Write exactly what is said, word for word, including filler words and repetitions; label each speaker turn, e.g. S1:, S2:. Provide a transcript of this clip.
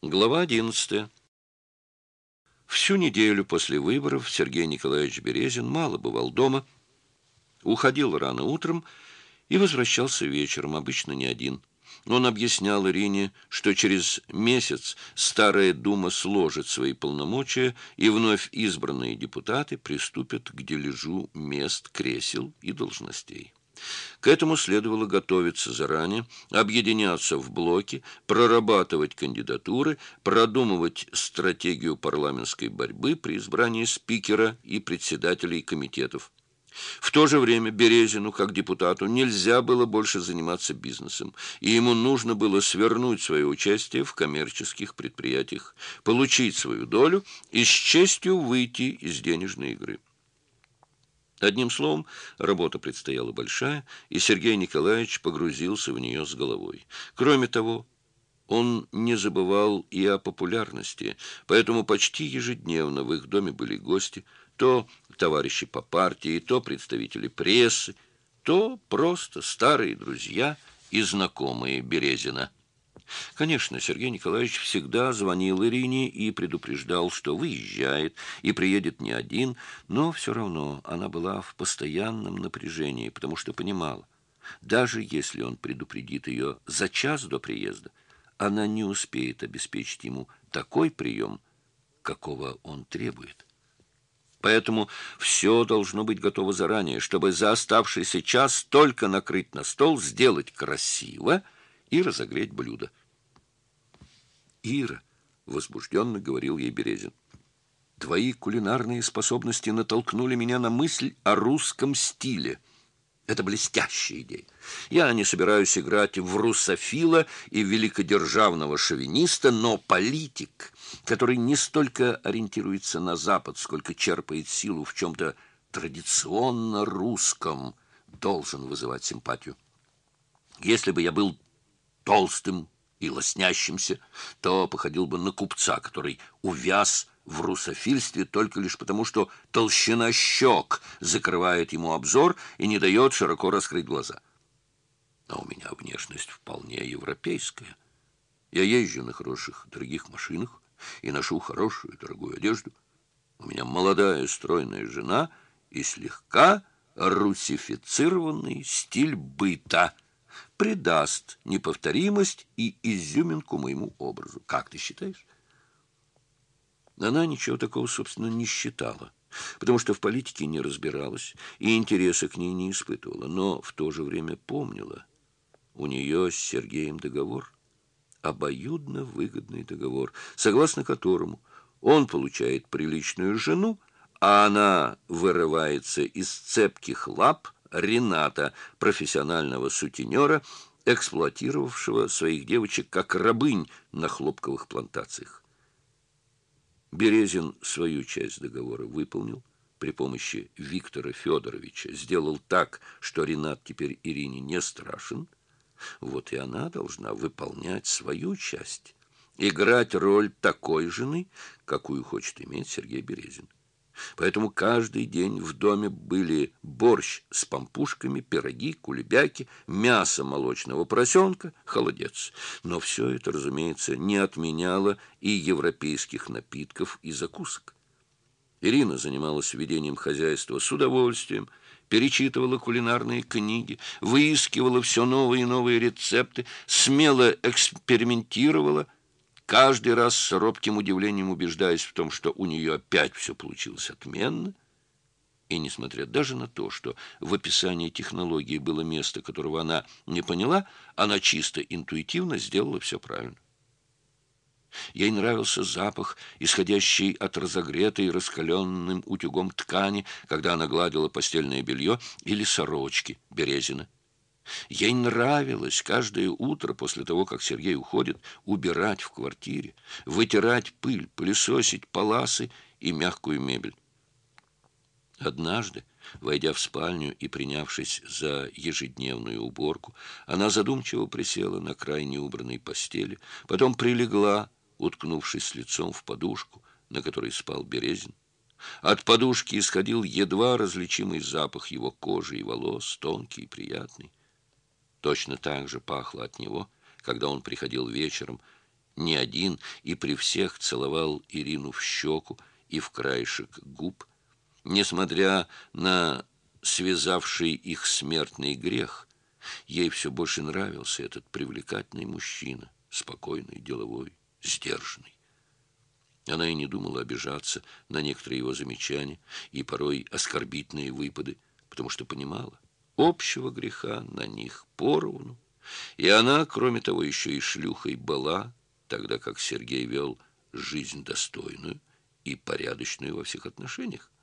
S1: Глава одиннадцатая. Всю неделю после выборов Сергей Николаевич Березин мало бывал дома, уходил рано утром и возвращался вечером, обычно не один. Он объяснял Ирине, что через месяц старая дума сложит свои полномочия, и вновь избранные депутаты приступят к дележу мест, кресел и должностей. К этому следовало готовиться заранее, объединяться в блоки, прорабатывать кандидатуры, продумывать стратегию парламентской борьбы при избрании спикера и председателей комитетов. В то же время Березину, как депутату, нельзя было больше заниматься бизнесом, и ему нужно было свернуть свое участие в коммерческих предприятиях, получить свою долю и с честью выйти из денежной игры. Одним словом, работа предстояла большая, и Сергей Николаевич погрузился в нее с головой. Кроме того, он не забывал и о популярности, поэтому почти ежедневно в их доме были гости, то товарищи по партии, то представители прессы, то просто старые друзья и знакомые Березина. Конечно, Сергей Николаевич всегда звонил Ирине и предупреждал, что выезжает и приедет не один, но все равно она была в постоянном напряжении, потому что понимала, даже если он предупредит ее за час до приезда, она не успеет обеспечить ему такой прием, какого он требует. Поэтому все должно быть готово заранее, чтобы за оставшийся час только накрыть на стол, сделать красиво и разогреть блюдо. «Ира», — возбужденно говорил ей Березин, — «твои кулинарные способности натолкнули меня на мысль о русском стиле. Это блестящая идея. Я не собираюсь играть в русофила и великодержавного шовиниста, но политик, который не столько ориентируется на Запад, сколько черпает силу в чем-то традиционно русском, должен вызывать симпатию. Если бы я был толстым и лоснящимся, то походил бы на купца, который увяз в русофильстве только лишь потому, что толщина щек закрывает ему обзор и не дает широко раскрыть глаза. А у меня внешность вполне европейская. Я езжу на хороших дорогих машинах и ношу хорошую дорогую одежду. У меня молодая стройная жена и слегка русифицированный стиль быта придаст неповторимость и изюминку моему образу. Как ты считаешь? Она ничего такого, собственно, не считала, потому что в политике не разбиралась и интереса к ней не испытывала, но в то же время помнила. У нее с Сергеем договор, обоюдно выгодный договор, согласно которому он получает приличную жену, а она вырывается из цепких лап Рената, профессионального сутенера, эксплуатировавшего своих девочек как рабынь на хлопковых плантациях. Березин свою часть договора выполнил при помощи Виктора Федоровича, сделал так, что Ренат теперь Ирине не страшен. Вот и она должна выполнять свою часть, играть роль такой жены, какую хочет иметь Сергей Березин. Поэтому каждый день в доме были борщ с пампушками, пироги, кулебяки, мясо молочного поросенка, холодец. Но все это, разумеется, не отменяло и европейских напитков и закусок. Ирина занималась ведением хозяйства с удовольствием, перечитывала кулинарные книги, выискивала все новые и новые рецепты, смело экспериментировала, каждый раз с робким удивлением убеждаясь в том, что у нее опять все получилось отменно. И несмотря даже на то, что в описании технологии было место, которого она не поняла, она чисто интуитивно сделала все правильно. Ей нравился запах, исходящий от разогретой раскаленным утюгом ткани, когда она гладила постельное белье, или сорочки Березина. Ей нравилось каждое утро после того, как Сергей уходит, убирать в квартире, вытирать пыль, пылесосить паласы и мягкую мебель. Однажды, войдя в спальню и принявшись за ежедневную уборку, она задумчиво присела на край неубранной постели, потом прилегла, уткнувшись лицом в подушку, на которой спал Березин. От подушки исходил едва различимый запах его кожи и волос, тонкий и приятный. Точно так же пахло от него, когда он приходил вечером не один, и при всех целовал Ирину в щеку и в краешек губ. Несмотря на связавший их смертный грех, ей все больше нравился этот привлекательный мужчина, спокойный, деловой, сдержанный. Она и не думала обижаться на некоторые его замечания и порой оскорбительные выпады, потому что понимала, общего греха на них поровну. И она, кроме того, еще и шлюхой была, тогда как Сергей вел жизнь достойную и порядочную во всех отношениях.